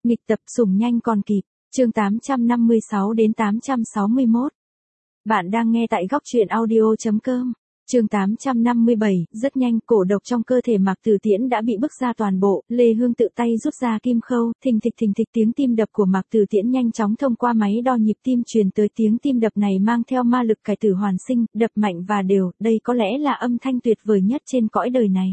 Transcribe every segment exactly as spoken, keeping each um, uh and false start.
Nghịch tập sủng nhanh còn kịp, chương tám trăm năm mươi sáu đến tám trăm sáu mươi mốt. Bạn đang nghe tại góc truyện audio chấm com. Chương tám trăm năm mươi bảy, rất nhanh, cổ độc trong cơ thể Mạc Từ Tiễn đã bị bức ra toàn bộ, Lê Hương tự tay rút ra kim khâu, thình thịch thình thịch tiếng tim đập của Mạc Từ Tiễn nhanh chóng thông qua máy đo nhịp tim truyền tới, tiếng tim đập này mang theo ma lực cải tử hoàn sinh, đập mạnh và đều, đây có lẽ là âm thanh tuyệt vời nhất trên cõi đời này.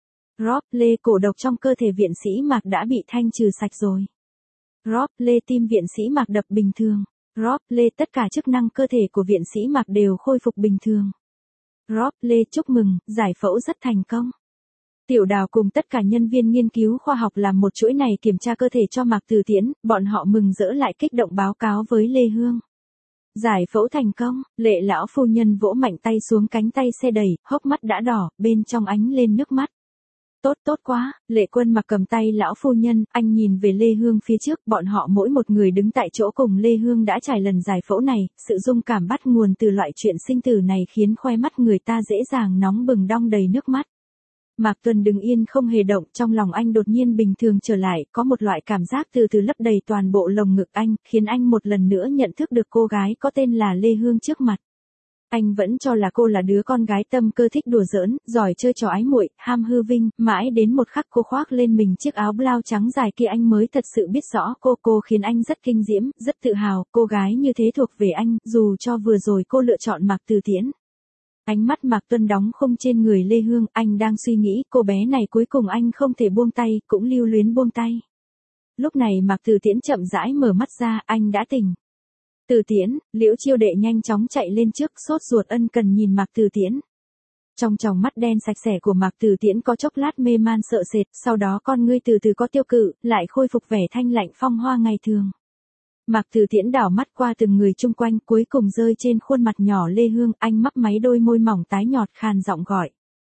Rob Lê, cổ độc trong cơ thể viện sĩ Mạc đã bị thanh trừ sạch rồi. Rob Lê, tim viện sĩ Mạc đập bình thường. Rob Lê, tất cả chức năng cơ thể của viện sĩ Mạc đều khôi phục bình thường. Rob Lê, chúc mừng, giải phẫu rất thành công. Tiểu Đào cùng tất cả nhân viên nghiên cứu khoa học làm một chuỗi này kiểm tra cơ thể cho Mạc Từ Tiễn, bọn họ mừng rỡ lại kích động báo cáo với Lê Hương. Giải phẫu thành công, Lệ lão phu nhân vỗ mạnh tay xuống cánh tay xe đẩy, hốc mắt đã đỏ, bên trong ánh lên nước mắt. Tốt tốt quá, Lệ Quân Mặc cầm tay lão phu nhân, anh nhìn về Lê Hương phía trước, bọn họ mỗi một người đứng tại chỗ cùng Lê Hương đã trải lần giải phẫu này, sự rung cảm bắt nguồn từ loại chuyện sinh tử này khiến khoe mắt người ta dễ dàng nóng bừng đong đầy nước mắt. Mạc Tuần đứng yên không hề động, trong lòng anh đột nhiên bình thường trở lại, có một loại cảm giác từ từ lấp đầy toàn bộ lồng ngực anh, khiến anh một lần nữa nhận thức được cô gái có tên là Lê Hương trước mặt. Anh vẫn cho là cô là đứa con gái tâm cơ thích đùa giỡn, giỏi chơi trò ái muội, ham hư vinh, mãi đến một khắc cô khoác lên mình chiếc áo blau trắng dài kia anh mới thật sự biết rõ cô, cô khiến anh rất kinh diễm, rất tự hào, cô gái như thế thuộc về anh, dù cho vừa rồi cô lựa chọn Mạc Từ Tiễn. Ánh mắt Mạc Tuân đóng khung trên người Lê Hương, anh đang suy nghĩ, cô bé này cuối cùng anh không thể buông tay, cũng lưu luyến buông tay. Lúc này Mạc Từ Tiễn chậm rãi mở mắt ra, anh đã tỉnh. Từ Tiễn, Liễu Chiêu Đệ nhanh chóng chạy lên trước, sốt ruột ân cần nhìn Mạc Từ Tiễn. Trong tròng mắt đen sạch sẽ của Mạc Từ Tiễn có chốc lát mê man sợ sệt, sau đó con ngươi từ từ có tiêu cự, lại khôi phục vẻ thanh lạnh phong hoa ngày thường. Mạc Từ Tiễn đảo mắt qua từng người chung quanh, cuối cùng rơi trên khuôn mặt nhỏ Lê Hương, anh mấp máy đôi môi mỏng tái nhọt khàn giọng gọi.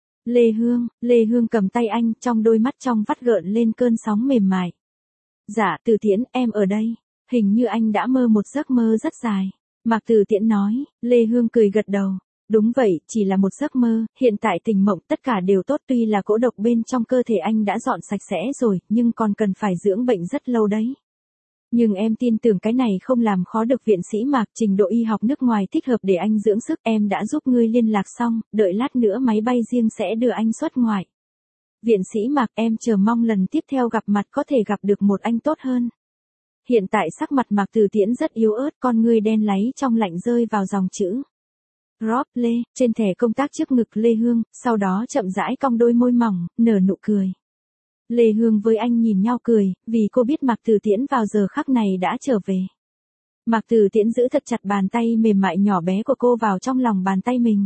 Lê Hương, Lê Hương cầm tay anh, trong đôi mắt trong vắt gợn lên cơn sóng mềm mại. Dạ, Từ Tiễn, em ở đây. Hình như anh đã mơ một giấc mơ rất dài. Mạc Từ Tiễn nói, Lê Hương cười gật đầu. Đúng vậy, chỉ là một giấc mơ, hiện tại tình mộng tất cả đều tốt, tuy là cỗ độc bên trong cơ thể anh đã dọn sạch sẽ rồi, nhưng còn cần phải dưỡng bệnh rất lâu đấy. Nhưng em tin tưởng cái này không làm khó được viện sĩ Mạc, trình độ y học nước ngoài thích hợp để anh dưỡng sức, em đã giúp ngươi liên lạc xong, đợi lát nữa máy bay riêng sẽ đưa anh xuất ngoại. Viện sĩ Mạc, em chờ mong lần tiếp theo gặp mặt có thể gặp được một anh tốt hơn. Hiện tại sắc mặt Mạc Từ Tiễn rất yếu ớt, con ngươi đen láy trong lạnh rơi vào dòng chữ. Rob Lê, trên thẻ công tác trước ngực Lê Hương, sau đó chậm rãi cong đôi môi mỏng, nở nụ cười. Lê Hương với anh nhìn nhau cười, vì cô biết Mạc Từ Tiễn vào giờ khắc này đã trở về. Mạc Từ Tiễn giữ thật chặt bàn tay mềm mại nhỏ bé của cô vào trong lòng bàn tay mình.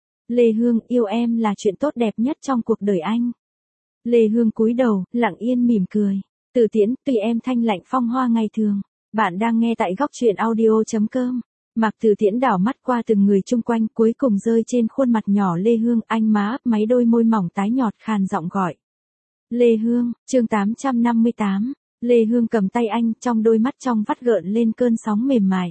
Lê Hương, yêu em là chuyện tốt đẹp nhất trong cuộc đời anh. Lê Hương cúi đầu, lặng yên mỉm cười. Từ Tiễn, tùy em thanh lạnh phong hoa ngày thường. Bạn đang nghe tại góc truyện audio chấm com. Mạc Từ Tiễn đảo mắt qua từng người chung quanh, cuối cùng rơi trên khuôn mặt nhỏ Lê Hương, anh má ấp máy đôi môi mỏng tái nhọt khàn giọng gọi. Lê Hương, chương tám trăm năm mươi tám. Lê Hương cầm tay anh, trong đôi mắt trong vắt gợn lên cơn sóng mềm mại.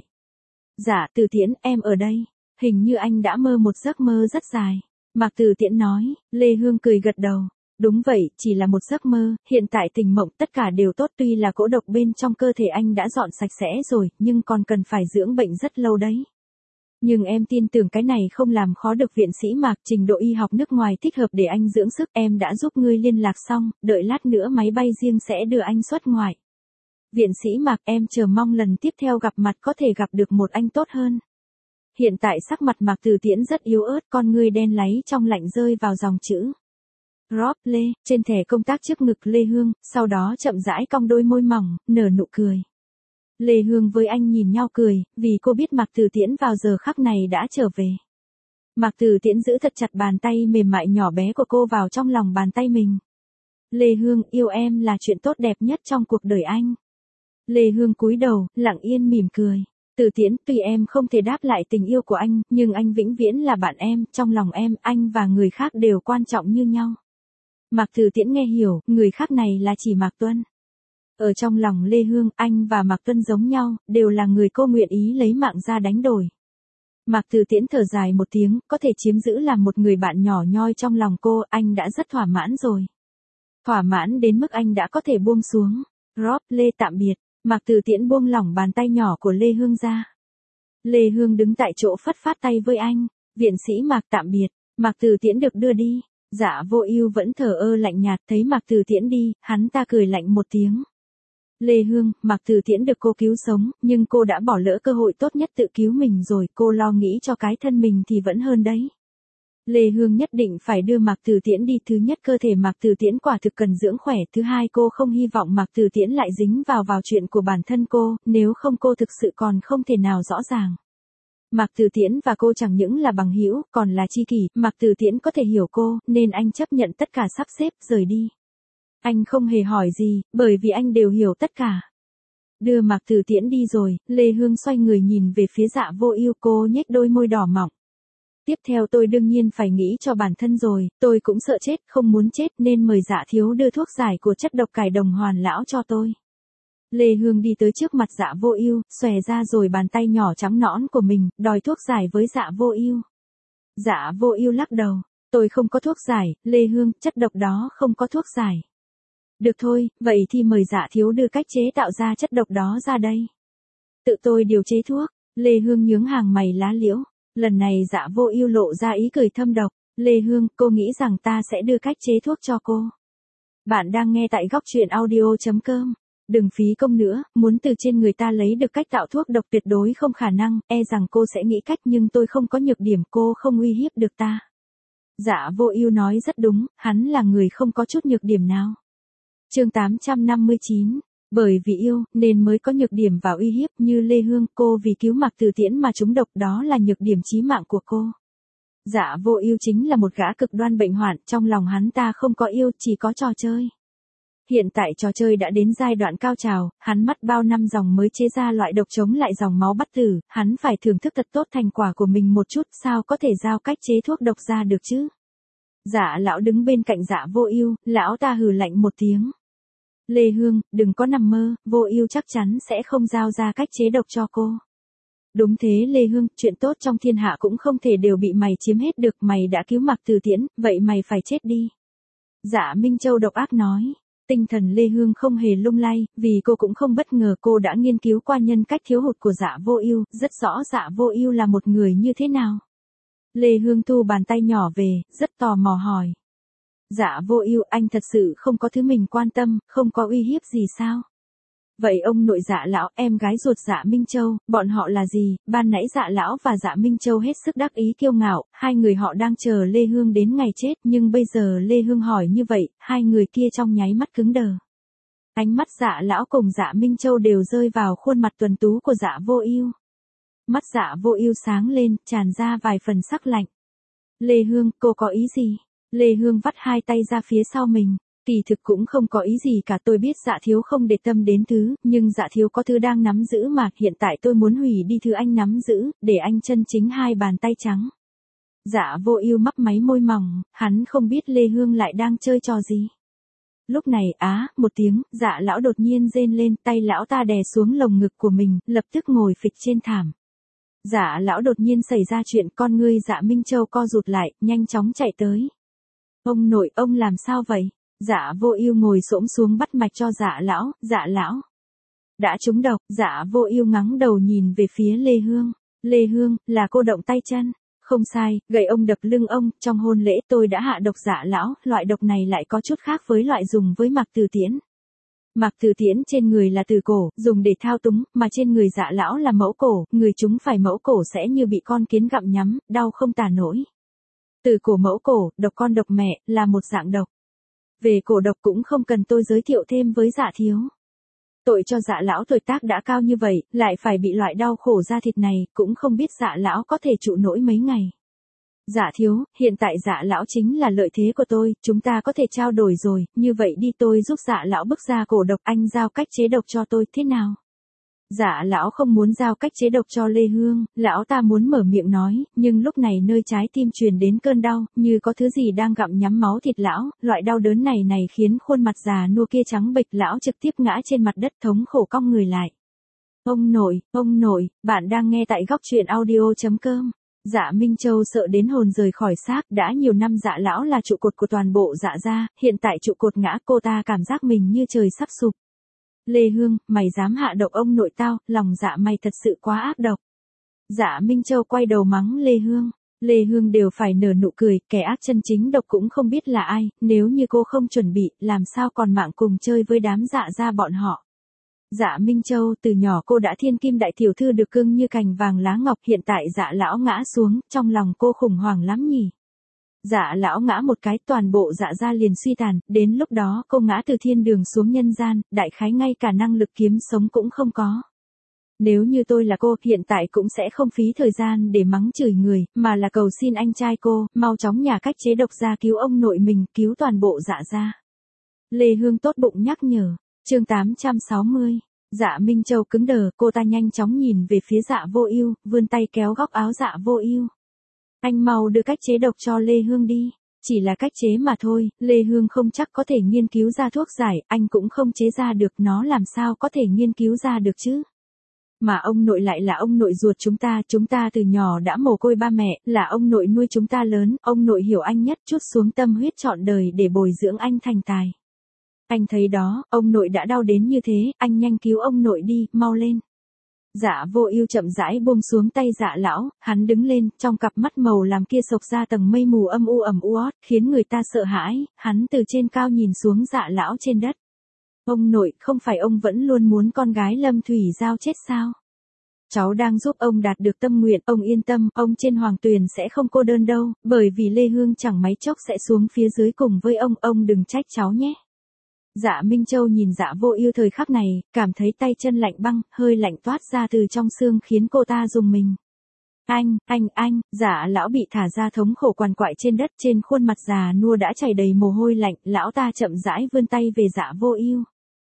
Dạ, Từ Tiễn, em ở đây. Hình như anh đã mơ một giấc mơ rất dài. Mạc Từ Tiễn nói, Lê Hương cười gật đầu. Đúng vậy, chỉ là một giấc mơ, hiện tại tình mộng tất cả đều tốt, tuy là cỗ độc bên trong cơ thể anh đã dọn sạch sẽ rồi, nhưng còn cần phải dưỡng bệnh rất lâu đấy. Nhưng em tin tưởng cái này không làm khó được viện sĩ Mạc, trình độ y học nước ngoài thích hợp để anh dưỡng sức, em đã giúp ngươi liên lạc xong, đợi lát nữa máy bay riêng sẽ đưa anh xuất ngoại. Viện sĩ Mạc, em chờ mong lần tiếp theo gặp mặt có thể gặp được một anh tốt hơn. Hiện tại sắc mặt Mạc Từ Tiễn rất yếu ớt, con ngươi đen láy trong lạnh rơi vào dòng chữ. Rob Lê, trên thẻ công tác trước ngực Lê Hương, sau đó chậm rãi cong đôi môi mỏng, nở nụ cười. Lê Hương với anh nhìn nhau cười, vì cô biết Mạc Từ Tiễn vào giờ khắc này đã trở về. Mạc Từ Tiễn giữ thật chặt bàn tay mềm mại nhỏ bé của cô vào trong lòng bàn tay mình. Lê Hương, yêu em là chuyện tốt đẹp nhất trong cuộc đời anh. Lê Hương cúi đầu, lặng yên mỉm cười. Từ Tiễn, tuy em không thể đáp lại tình yêu của anh, nhưng anh vĩnh viễn là bạn em, trong lòng em, anh và người khác đều quan trọng như nhau. Mạc Từ Tiễn nghe hiểu, người khác này là chỉ Mạc Tuân. Ở trong lòng Lê Hương, anh và Mạc Tuân giống nhau, đều là người cô nguyện ý lấy mạng ra đánh đổi. Mạc Từ Tiễn thở dài một tiếng, có thể chiếm giữ làm một người bạn nhỏ nhoi trong lòng cô, anh đã rất thỏa mãn rồi. Thỏa mãn đến mức anh đã có thể buông xuống. Rob, Lê tạm biệt. Mạc Từ Tiễn buông lỏng bàn tay nhỏ của Lê Hương ra. Lê Hương đứng tại chỗ phất phát tay với anh. Viện sĩ Mạc tạm biệt. Mạc Từ Tiễn được đưa đi. Dạ Vô Ưu vẫn thờ ơ lạnh nhạt, thấy Mạc Từ Tiễn đi, hắn ta cười lạnh một tiếng. Lê Hương, Mạc Từ Tiễn được cô cứu sống, nhưng cô đã bỏ lỡ cơ hội tốt nhất tự cứu mình rồi, cô lo nghĩ cho cái thân mình thì vẫn hơn đấy. Lê Hương nhất định phải đưa Mạc Từ Tiễn đi, thứ nhất cơ thể Mạc Từ Tiễn quả thực cần dưỡng khỏe, thứ hai cô không hy vọng Mạc Từ Tiễn lại dính vào vào chuyện của bản thân cô, nếu không cô thực sự còn không thể nào rõ ràng. Mạc Từ Tiễn và cô chẳng những là bằng hữu, còn là tri kỷ, Mạc Từ Tiễn có thể hiểu cô, nên anh chấp nhận tất cả sắp xếp, rời đi. Anh không hề hỏi gì, bởi vì anh đều hiểu tất cả. Đưa Mạc Từ Tiễn đi rồi, Lê Hương xoay người nhìn về phía Dạ Vô Ưu, cô nhếch đôi môi đỏ mọng. Tiếp theo tôi đương nhiên phải nghĩ cho bản thân rồi, tôi cũng sợ chết, không muốn chết nên mời Dạ thiếu đưa thuốc giải của chất độc cải đồng hoàn lão cho tôi. Lê Hương đi tới trước mặt Dạ Vô Ưu, xòe ra rồi bàn tay nhỏ trắng nõn của mình, đòi thuốc giải với Dạ Vô Ưu. Dạ Vô Ưu lắc đầu, tôi không có thuốc giải, Lê Hương, chất độc đó không có thuốc giải. Được thôi, vậy thì mời Dạ thiếu đưa cách chế tạo ra chất độc đó ra đây. Tự tôi điều chế thuốc. Lê Hương nhướng hàng mày lá liễu. Lần này Dạ Vô Ưu lộ ra ý cười thâm độc. Lê Hương, cô nghĩ rằng ta sẽ đưa cách chế thuốc cho cô. Bạn đang nghe tại góc truyện audio chấm com. Đừng phí công nữa, muốn từ trên người ta lấy được cách tạo thuốc độc tuyệt đối không khả năng, e rằng cô sẽ nghĩ cách nhưng tôi không có nhược điểm, cô không uy hiếp được ta. Dạ Vô Ưu nói rất đúng, hắn là người không có chút nhược điểm nào. Chương tám trăm năm mươi chín, bởi vì yêu, nên mới có nhược điểm và uy hiếp như Lê Hương, cô vì cứu Mạc Từ Tiễn mà trúng độc, đó là nhược điểm chí mạng của cô. Dạ Vô Ưu chính là một gã cực đoan bệnh hoạn, trong lòng hắn ta không có yêu, chỉ có trò chơi. Hiện tại trò chơi đã đến giai đoạn cao trào, hắn mất bao năm dòng mới chế ra loại độc chống lại dòng máu bất tử, hắn phải thưởng thức thật tốt thành quả của mình một chút, sao có thể giao cách chế thuốc độc ra được chứ? Dạ lão đứng bên cạnh Dạ Vô Ưu, lão ta hừ lạnh một tiếng. Lê Hương, đừng có nằm mơ, Vô Ưu chắc chắn sẽ không giao ra cách chế độc cho cô. Đúng thế Lê Hương, chuyện tốt trong thiên hạ cũng không thể đều bị mày chiếm hết được, mày đã cứu Mạc Từ Tiễn, vậy mày phải chết đi. Dạ Minh Châu độc ác nói. Tinh thần Lê Hương không hề lung lay, vì cô cũng không bất ngờ, cô đã nghiên cứu qua nhân cách thiếu hụt của Dạ Vô Ưu, rất rõ Dạ Vô Ưu là một người như thế nào. Lê Hương thu bàn tay nhỏ về, rất tò mò hỏi. Dạ Vô Ưu, anh thật sự không có thứ mình quan tâm, không có uy hiếp gì sao? Vậy ông nội Dạ lão, em gái ruột Dạ Minh Châu, bọn họ là gì? Ban nãy Dạ lão và Dạ Minh Châu hết sức đắc ý kiêu ngạo, hai người họ đang chờ Lê Hương đến ngày chết, nhưng bây giờ Lê Hương hỏi như vậy, hai người kia trong nháy mắt cứng đờ. Ánh mắt Dạ lão cùng Dạ Minh Châu đều rơi vào khuôn mặt tuấn tú của Dạ Vô Ưu. Mắt Dạ Vô Ưu sáng lên, tràn ra vài phần sắc lạnh. Lê Hương, cô có ý gì? Lê Hương vắt hai tay ra phía sau mình. Kỳ thực cũng không có ý gì cả, tôi biết Dạ thiếu không để tâm đến thứ, nhưng Dạ thiếu có thứ đang nắm giữ mà, hiện tại tôi muốn hủy đi thứ anh nắm giữ, để anh chân chính hai bàn tay trắng. Dạ Vô Ưu mấp máy môi mỏng, hắn không biết Lê Hương lại đang chơi trò gì. Lúc này á, một tiếng, Dạ lão đột nhiên rên lên, tay lão ta đè xuống lồng ngực của mình, lập tức ngồi phịch trên thảm. Dạ lão đột nhiên xảy ra chuyện, con ngươi Dạ Minh Châu co rụt lại, nhanh chóng chạy tới. Ông nội, ông làm sao vậy? Dạ Vô Ưu ngồi xổm xuống bắt mạch cho Dạ lão, Dạ lão đã trúng độc. Dạ Vô Ưu ngẩng đầu nhìn về phía Lê Hương. Lê Hương, là cô động tay chân. Không sai, gậy ông đập lưng ông, trong hôn lễ tôi đã hạ độc Dạ lão, loại độc này lại có chút khác với loại dùng với Mạc Từ Tiễn. Mạc Từ Tiễn trên người là từ cổ, dùng để thao túng, mà trên người Dạ lão là mẫu cổ, người chúng phải mẫu cổ sẽ như bị con kiến gặm nhấm, đau không tả nổi. Từ cổ mẫu cổ, độc con độc mẹ, là một dạng độc. Về cổ độc cũng không cần tôi giới thiệu thêm với Dạ thiếu. Tội cho Dạ lão tuổi tác đã cao như vậy, lại phải bị loại đau khổ da thịt này, cũng không biết Dạ lão có thể trụ nổi mấy ngày. Dạ thiếu, hiện tại Dạ lão chính là lợi thế của tôi, chúng ta có thể trao đổi rồi, như vậy đi, tôi giúp Dạ lão bức ra cổ độc, anh giao cách chế độc cho tôi, thế nào? Dạ lão không muốn giao cách chế độc cho Lê Hương, lão ta muốn mở miệng nói, nhưng lúc này nơi trái tim truyền đến cơn đau, như có thứ gì đang gặm nhắm máu thịt lão, loại đau đớn này này khiến khuôn mặt già nua kia trắng bệch, lão trực tiếp ngã trên mặt đất thống khổ cong người lại. Ông nội, ông nội, bạn đang nghe tại góc truyện audio chấm com. Dạ Minh Châu sợ đến hồn rời khỏi xác, đã nhiều năm Dạ lão là trụ cột của toàn bộ Dạ gia, hiện tại trụ cột ngã, cô ta cảm giác mình như trời sắp sụp. Lê Hương, mày dám hạ độc ông nội tao, lòng dạ mày thật sự quá ác độc. Dạ Minh Châu quay đầu mắng Lê Hương. Lê Hương đều phải nở nụ cười, kẻ ác chân chính độc cũng không biết là ai, nếu như cô không chuẩn bị, làm sao còn mạng cùng chơi với đám dạ gia bọn họ. Dạ Minh Châu, từ nhỏ cô đã thiên kim đại tiểu thư được cưng như cành vàng lá ngọc, hiện tại dạ lão ngã xuống, trong lòng cô khủng hoảng lắm nhỉ. Dạ lão ngã một cái, toàn bộ dạ gia liền suy tàn, đến lúc đó cô ngã từ thiên đường xuống nhân gian, đại khái ngay cả năng lực kiếm sống cũng không có. Nếu như tôi là cô, hiện tại cũng sẽ không phí thời gian để mắng chửi người, mà là cầu xin anh trai cô, mau chóng nhả cách chế độc ra cứu ông nội mình, cứu toàn bộ dạ gia. Lê Hương tốt bụng nhắc nhở. Chương tám trăm sáu mươi. Dạ Minh Châu cứng đờ, cô ta nhanh chóng nhìn về phía Dạ Vô Ưu, vươn tay kéo góc áo Dạ Vô Ưu. Anh mau đưa cách chế độc cho Lê Hương đi. Chỉ là cách chế mà thôi, Lê Hương không chắc có thể nghiên cứu ra thuốc giải, anh cũng không chế ra được, nó làm sao có thể nghiên cứu ra được chứ. Mà ông nội lại là ông nội ruột chúng ta, chúng ta từ nhỏ đã mồ côi ba mẹ, là ông nội nuôi chúng ta lớn, ông nội hiểu anh nhất, trút xuống tâm huyết trọn đời để bồi dưỡng anh thành tài. Anh thấy đó, ông nội đã đau đến như thế, anh nhanh cứu ông nội đi, mau lên. Dạ Vô Ưu chậm rãi buông xuống tay Dạ lão, hắn đứng lên, trong cặp mắt màu làm kia xộc ra tầng mây mù âm u ẩm uất, khiến người ta sợ hãi, hắn từ trên cao nhìn xuống Dạ lão trên đất. Ông nội, không phải ông vẫn luôn muốn con gái Lâm Thủy Giao chết sao? Cháu đang giúp ông đạt được tâm nguyện, ông yên tâm, ông trên hoàng tuyền sẽ không cô đơn đâu, bởi vì Lê Hương chẳng mấy chốc sẽ xuống phía dưới cùng với ông, ông đừng trách cháu nhé. Dạ Minh Châu nhìn Dạ Vô Ưu thời khắc này, cảm thấy tay chân lạnh băng, hơi lạnh toát ra từ trong xương khiến cô ta rùng mình. Anh, anh, anh, Dạ lão bị thả ra thống khổ quằn quại trên đất, trên khuôn mặt già nua đã chảy đầy mồ hôi lạnh, lão ta chậm rãi vươn tay về Dạ Vô Ưu.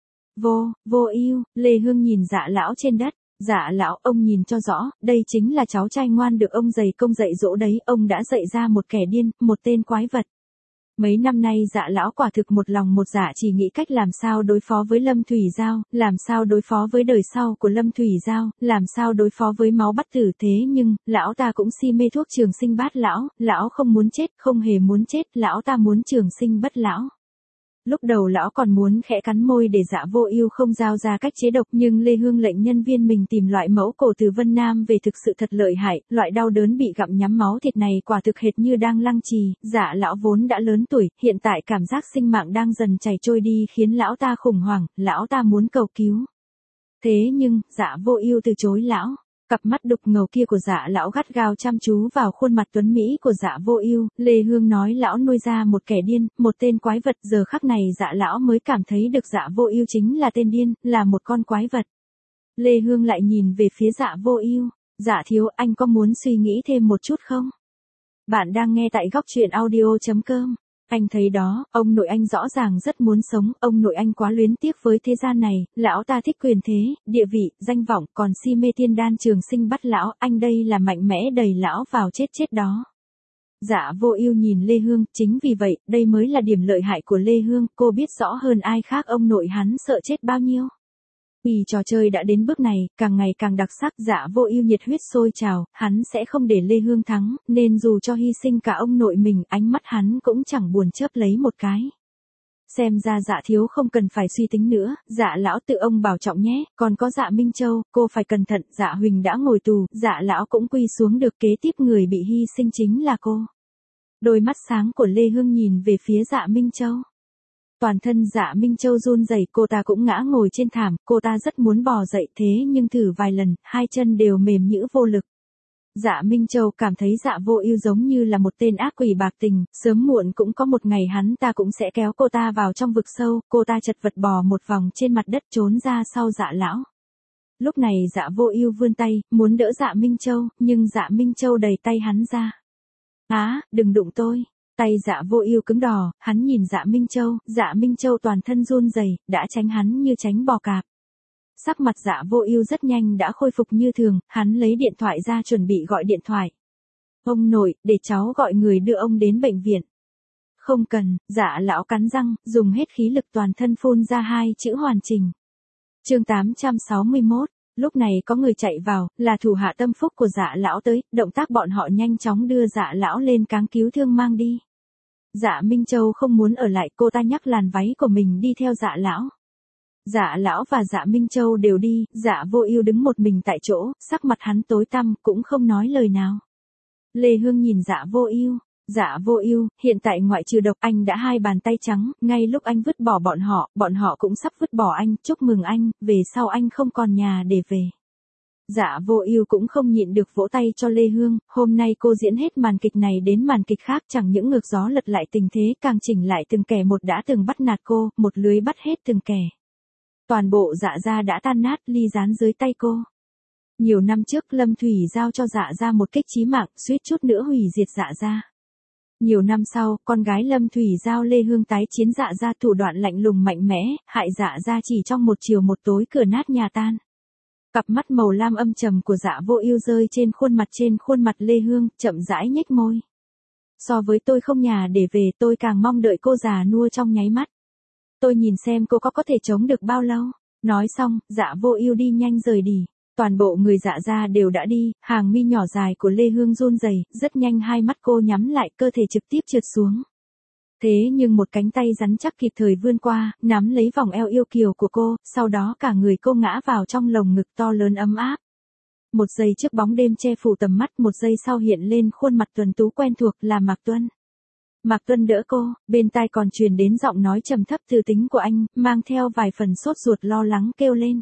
Vô, Vô Ưu, Lê Hương nhìn Dạ lão trên đất. Dạ lão, ông nhìn cho rõ, đây chính là cháu trai ngoan được ông dày công dạy dỗ đấy, ông đã dạy ra một kẻ điên, một tên quái vật. Mấy năm nay Dạ lão quả thực một lòng một dạ chỉ nghĩ cách làm sao đối phó với Lâm Thủy Giao, làm sao đối phó với đời sau của Lâm Thủy Giao, làm sao đối phó với máu bắt tử, thế nhưng, lão ta cũng si mê thuốc trường sinh bát lão, lão không muốn chết, không hề muốn chết, lão ta muốn trường sinh bất lão. Lúc đầu lão còn muốn khẽ cắn môi để Dạ Vô Ưu không giao ra cách chế độc, nhưng Lê Hương lệnh nhân viên mình tìm loại mẫu cổ từ Vân Nam về thực sự thật lợi hại, loại đau đớn bị gặm nhắm máu thịt này quả thực hệt như đang lăng trì, Dạ lão vốn đã lớn tuổi, hiện tại cảm giác sinh mạng đang dần chảy trôi đi khiến lão ta khủng hoảng, lão ta muốn cầu cứu. Thế nhưng, Dạ Vô Ưu từ chối lão. Cặp mắt đục ngầu kia của Dạ lão gắt gao chăm chú vào khuôn mặt tuấn mỹ của Dạ Vô Ưu, Lê Hương nói lão nuôi ra một kẻ điên, một tên quái vật, giờ khắc này Dạ lão mới cảm thấy được Dạ Vô Ưu chính là tên điên, là một con quái vật. Lê Hương lại nhìn về phía Dạ Vô Ưu, "Dạ thiếu, anh có muốn suy nghĩ thêm một chút không?" Bạn đang nghe tại góc truyện audio chấm com. Anh thấy đó, ông nội anh rõ ràng rất muốn sống, ông nội anh quá luyến tiếc với thế gian này, lão ta thích quyền thế, địa vị, danh vọng, còn si mê tiên đan trường sinh bắt lão, anh đây là mạnh mẽ đẩy lão vào chết chết đó. Dạ Vô Ưu nhìn Lê Hương, chính vì vậy, đây mới là điểm lợi hại của Lê Hương, cô biết rõ hơn ai khác ông nội hắn sợ chết bao nhiêu. Vì trò chơi đã đến bước này, càng ngày càng đặc sắc, Dạ Vô Ưu nhiệt huyết sôi trào, hắn sẽ không để Lê Hương thắng, nên dù cho hy sinh cả ông nội mình, ánh mắt hắn cũng chẳng buồn chớp lấy một cái. Xem ra Dạ thiếu không cần phải suy tính nữa, Dạ lão tự ông bảo trọng nhé, còn có Dạ Minh Châu, cô phải cẩn thận, Dạ Huỳnh đã ngồi tù, Dạ lão cũng quy xuống được, kế tiếp người bị hy sinh chính là cô. Đôi mắt sáng của Lê Hương nhìn về phía Dạ Minh Châu. Toàn thân Dạ Minh Châu run rẩy, cô ta cũng ngã ngồi trên thảm, cô ta rất muốn bò dậy thế nhưng thử vài lần, hai chân đều mềm nhũn vô lực. Dạ Minh Châu cảm thấy Dạ Vô Ưu giống như là một tên ác quỷ bạc tình, sớm muộn cũng có một ngày hắn ta cũng sẽ kéo cô ta vào trong vực sâu, cô ta chật vật bò một vòng trên mặt đất trốn ra sau Dạ lão. Lúc này Dạ Vô Ưu vươn tay, muốn đỡ Dạ Minh Châu, nhưng Dạ Minh Châu đẩy tay hắn ra. "Á, đừng đụng tôi." Tay Dạ Vô Ưu cứng đờ, hắn nhìn Dạ Minh Châu, Dạ Minh Châu toàn thân run rẩy, đã tránh hắn như tránh bò cạp. Sắc mặt Dạ Vô Ưu rất nhanh đã khôi phục như thường, hắn lấy điện thoại ra chuẩn bị gọi điện thoại. "Ông nội, để cháu gọi người đưa ông đến bệnh viện." "Không cần." Dạ lão cắn răng, dùng hết khí lực toàn thân phun ra hai chữ hoàn chỉnh. Chương tám trăm sáu mươi mốt. Lúc này có người chạy vào, là thủ hạ tâm phúc của Dạ lão tới, động tác bọn họ nhanh chóng đưa Dạ lão lên cáng cứu thương mang đi. Dạ Minh Châu không muốn ở lại, cô ta nhắc làn váy của mình đi theo Dạ lão. Dạ lão và dạ Minh Châu đều đi, dạ Vô Ưu đứng một mình tại chỗ, sắc mặt hắn tối tăm, cũng không nói lời nào. Lê Hương nhìn dạ Vô Ưu, dạ Vô Ưu, hiện tại ngoại trừ độc anh đã hai bàn tay trắng, ngay lúc anh vứt bỏ bọn họ, bọn họ cũng sắp vứt bỏ anh, chúc mừng anh, về sau anh không còn nhà để về. Dạ Vô Ưu cũng không nhịn được vỗ tay cho Lê Hương, hôm nay cô diễn hết màn kịch này đến màn kịch khác, chẳng những ngược gió lật lại tình thế, càng chỉnh lại từng kẻ một đã từng bắt nạt cô, một lưới bắt hết từng kẻ. Toàn bộ Dạ gia đã tan nát, ly gián dưới tay cô. Nhiều năm trước Lâm Thủy giao cho Dạ gia một kích chí mạng, suýt chút nữa hủy diệt Dạ gia. Nhiều năm sau, con gái Lâm Thủy giao Lê Hương tái chiến Dạ gia, thủ đoạn lạnh lùng mạnh mẽ, hại Dạ gia chỉ trong một chiều một tối cửa nát nhà tan. Cặp mắt màu lam âm trầm của Dạ Vô Ưu rơi trên khuôn mặt trên khuôn mặt Lê Hương, chậm rãi nhếch môi. So với tôi không nhà để về, tôi càng mong đợi cô già nua trong nháy mắt. Tôi nhìn xem cô có có thể chống được bao lâu. Nói xong, Dạ Vô Ưu đi nhanh rời đi. Toàn bộ người Dạ gia đều đã đi, hàng mi nhỏ dài của Lê Hương run rẩy, rất nhanh hai mắt cô nhắm lại, cơ thể trực tiếp trượt xuống. Thế nhưng một cánh tay rắn chắc kịp thời vươn qua, nắm lấy vòng eo yêu kiều của cô, sau đó cả người cô ngã vào trong lồng ngực to lớn ấm áp. Một giây trước bóng đêm che phủ tầm mắt, một giây sau hiện lên khuôn mặt tuấn tú quen thuộc là Mạc Tuân. Mạc Tuân đỡ cô, bên tai còn truyền đến giọng nói trầm thấp từ tính của anh, mang theo vài phần sốt ruột lo lắng kêu lên.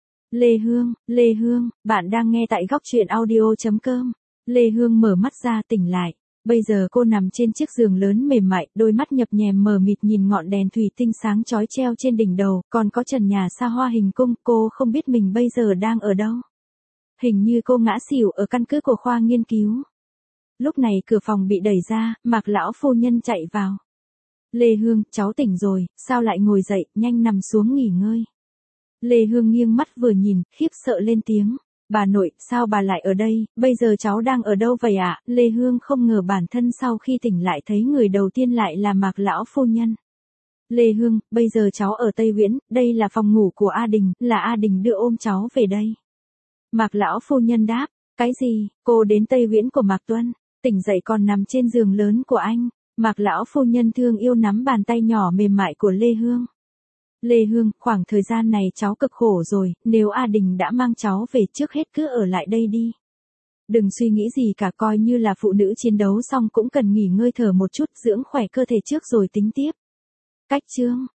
Lê Hương, Lê Hương, bạn đang nghe tại góc truyện audio chấm com. Lê Hương mở mắt ra tỉnh lại. Bây giờ cô nằm trên chiếc giường lớn mềm mại, đôi mắt nhập nhèm mờ mịt nhìn ngọn đèn thủy tinh sáng chói treo trên đỉnh đầu, còn có trần nhà xa hoa hình cung, cô không biết mình bây giờ đang ở đâu. Hình như cô ngã xỉu ở căn cứ của khoa nghiên cứu. Lúc này cửa phòng bị đẩy ra, Mạc lão phu nhân chạy vào. Lê Hương, cháu tỉnh rồi, sao lại ngồi dậy, nhanh nằm xuống nghỉ ngơi. Lê Hương nghiêng mắt vừa nhìn, khiếp sợ lên tiếng. Bà nội, sao bà lại ở đây, bây giờ cháu đang ở đâu vậy ạ? À? Lê Hương không ngờ bản thân sau khi tỉnh lại thấy người đầu tiên lại là Mạc lão phu nhân. Lê Hương, bây giờ cháu ở Tây Viễn, đây là phòng ngủ của A Đình, là A Đình đưa ôm cháu về đây. Mạc lão phu nhân đáp, cái gì, cô đến Tây Viễn của Mạc Tuân, tỉnh dậy còn nằm trên giường lớn của anh. Mạc lão phu nhân thương yêu nắm bàn tay nhỏ mềm mại của Lê Hương. Lê Hương, khoảng thời gian này cháu cực khổ rồi, nếu A Đình đã mang cháu về trước hết cứ ở lại đây đi. Đừng suy nghĩ gì cả, coi như là phụ nữ chiến đấu xong cũng cần nghỉ ngơi thở một chút, dưỡng khỏe cơ thể trước rồi tính tiếp. Cách chương